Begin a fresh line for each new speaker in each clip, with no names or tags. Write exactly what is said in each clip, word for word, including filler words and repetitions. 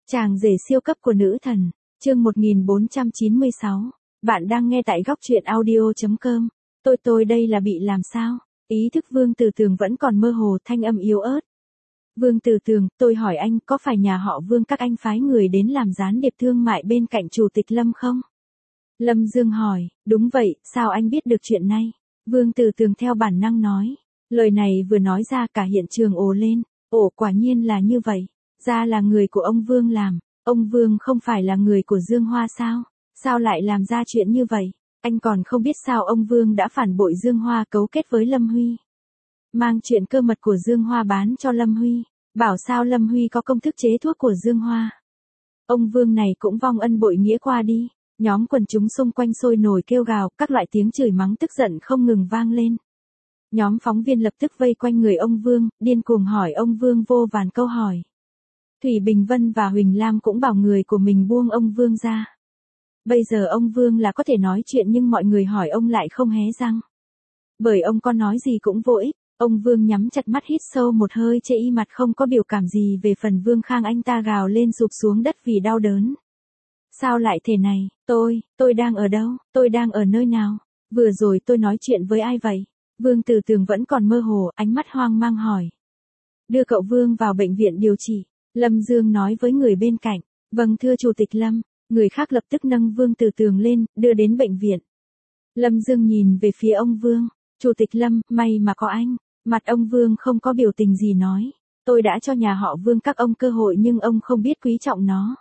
Chàng rể siêu cấp của nữ thần, chương một nghìn bốn trăm chín mươi sáu. Bạn đang nghe tại góc truyện audio chấm com. Tôi tôi đây là bị làm sao? Ý thức Vương Tử Tường vẫn còn mơ hồ, thanh âm yếu ớt. Vương Tử Tường, tôi hỏi anh, có phải nhà họ Vương các anh phái người đến làm gián điệp thương mại bên cạnh Chủ tịch Lâm không? Lâm Dương hỏi, đúng vậy, sao anh biết được chuyện này? Vương Tử Tường theo bản năng nói. Lời này vừa nói ra cả hiện trường ồ lên. Ồ, quả nhiên là như vậy. Ra là người của ông Vương làm. Ông Vương không phải là người của Dương Hoa sao? Sao lại làm ra chuyện như vậy? Anh còn không biết sao ông Vương đã phản bội Dương Hoa, cấu kết với Lâm Huy. Mang chuyện cơ mật của Dương Hoa bán cho Lâm Huy. Bảo sao Lâm Huy có công thức chế thuốc của Dương Hoa. Ông Vương này cũng vong ân bội nghĩa qua đi. Nhóm quần chúng xung quanh sôi nổi kêu gào, các loại tiếng chửi mắng tức giận không ngừng vang lên. Nhóm phóng viên lập tức vây quanh người ông Vương, điên cuồng hỏi ông Vương vô vàn câu hỏi. Thủy Bình Vân và Huỳnh Lam cũng bảo người của mình buông ông Vương ra. Bây giờ ông Vương là có thể nói chuyện nhưng mọi người hỏi ông lại không hé răng. Bởi ông có nói gì cũng vô ích, ông Vương nhắm chặt mắt hít sâu một hơi chê y mặt không có biểu cảm gì về phần Vương Khang, anh ta gào lên rụp xuống đất vì đau đớn. Sao lại thế này, tôi, tôi đang ở đâu, tôi đang ở nơi nào, vừa rồi tôi nói chuyện với ai vậy? Vương Tử Tường vẫn còn mơ hồ, ánh mắt hoang mang hỏi. Đưa cậu Vương vào bệnh viện điều trị, Lâm Dương nói với người bên cạnh. Vâng thưa Chủ tịch Lâm, người khác lập tức nâng Vương Tử Tường lên, đưa đến bệnh viện. Lâm Dương nhìn về phía ông Vương. Chủ tịch Lâm, may mà có anh. Mặt ông Vương không có biểu tình gì nói. Tôi đã cho nhà họ Vương các ông cơ hội nhưng ông không biết quý trọng nó.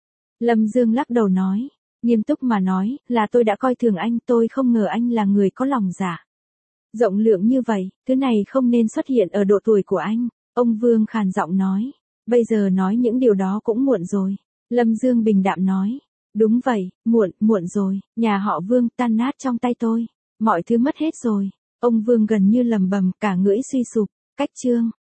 Lâm Dương lắc đầu nói. Nghiêm túc mà nói, là tôi đã coi thường anh, tôi không ngờ anh là người có lòng dạ rộng lượng như vậy, thứ này không nên xuất hiện ở độ tuổi của anh. Ông Vương khàn giọng nói. Bây giờ nói những điều đó cũng muộn rồi. Lâm Dương bình đạm nói. Đúng vậy, muộn, muộn rồi, nhà họ Vương tan nát trong tay tôi. Mọi thứ mất hết rồi. Ông Vương gần như lầm bầm, cả ngưỡi suy sụp. Cách chương.